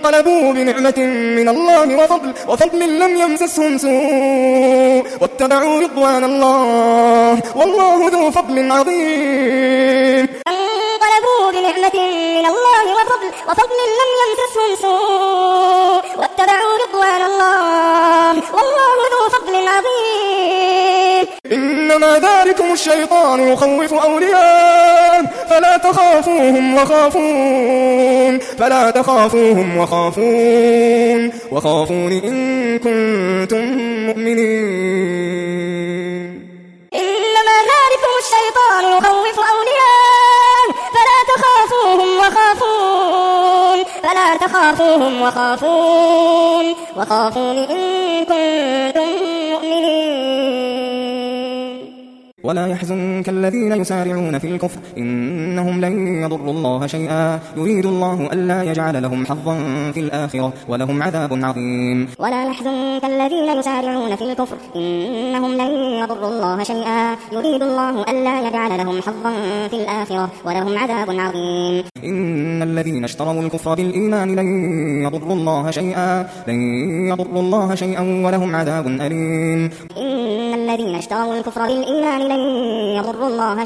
فانقلبوا بنعمة من الله وفضل لم يمسسهم سوء واتبعوا رضوان الله والله ذو فضل عظيم. فانقلبوا بنعمة من الله وفضل لم يمسسهم سوء واتبعوا رضوان الله والله ذو فضل عظيم. إنما ذلكم الشيطان يخوف أولياءه فلا تخافوهم وخافون إن كنتم مؤمنين. إنما ذلكم الشيطان يخوف أولياءه فلا تخافوهم وخافون إن كنتم مؤمنين. ولا يحزنك الذين يسارعون في الكفر إنهم لن يضروا الله شيئا يريد الله ألا يجعل لهم حظا في الآخرة ولهم عذاب عظيم. ولا يحزنك الذين يسارعون في الكفر إنهم لن يضروا الله شيئا يريد الله ألا يجعل لهم حظا في الآخرة ولهم عذاب عظيم. إن الذين اشتروا الكفر بالإيمان لن يضروا الله شيئا ولهم عذاب أليم. إن الذين اشتروا الكفر بالإيمان لن يضروا الله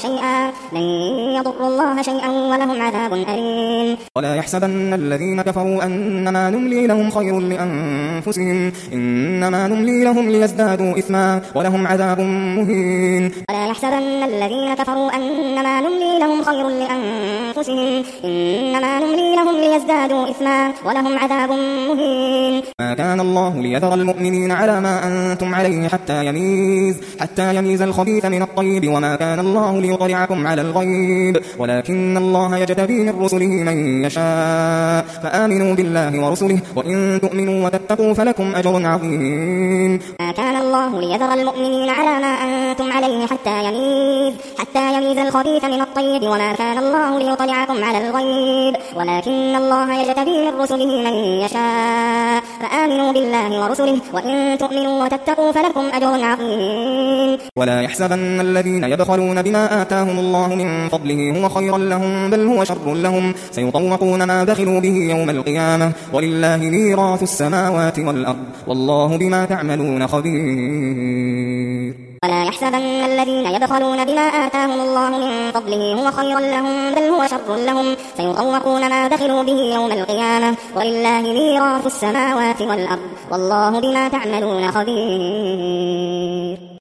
شيئا ولهم عذاب أليم. ولا يحسبن الذين كفروا أنما نملي لهم خير لأنفسهم إنما نملي لهم ليزدادوا إثما ولهم عذاب مهين. ولا يحسبن الذين كفروا أنما نملي لهم خير لأنفسهم إنما نملي لهم ليزدادوا إثما ولهم عذاب مهين. ما كان الله ليذر المؤمنين على ما أنتم عليه حتى يميز الخبيث من الطيب وما كان الله ليطلعكم على الغيب ولكن الله يجتبي من رسله من يشاء فآمنوا بالله ورسله وإن تؤمنوا وتتقوا فلكم أجر عظيم. ما كان الله ليذر المؤمنين على ما أنتم عليه حتى يميز الخبيث من الطيب وما كان الله ليطلعكم على الغيب ولكن الله يجتبي من رسله من يشاء فآمنوا بالله ورسله وإن تؤمنوا وتتقوا فلكم أجر عظيم. ولا يحسبن الذين يبخلون بما آتاهم الله من فضله هو خيرا لهم بل هو شر لهم سيطوقون ما بخلوا به يوم القيامة ولله ميراث السماوات والأرض والله بما تعملون خبير. ولا يحسبن الذين يبخلون بما آتاهم الله من فضله هو خيرا لهم بل هو شر لهم سيطوقون ما بخلوا به يوم القيامة ولله ميراث السماوات والأرض والله بما تعملون خبير.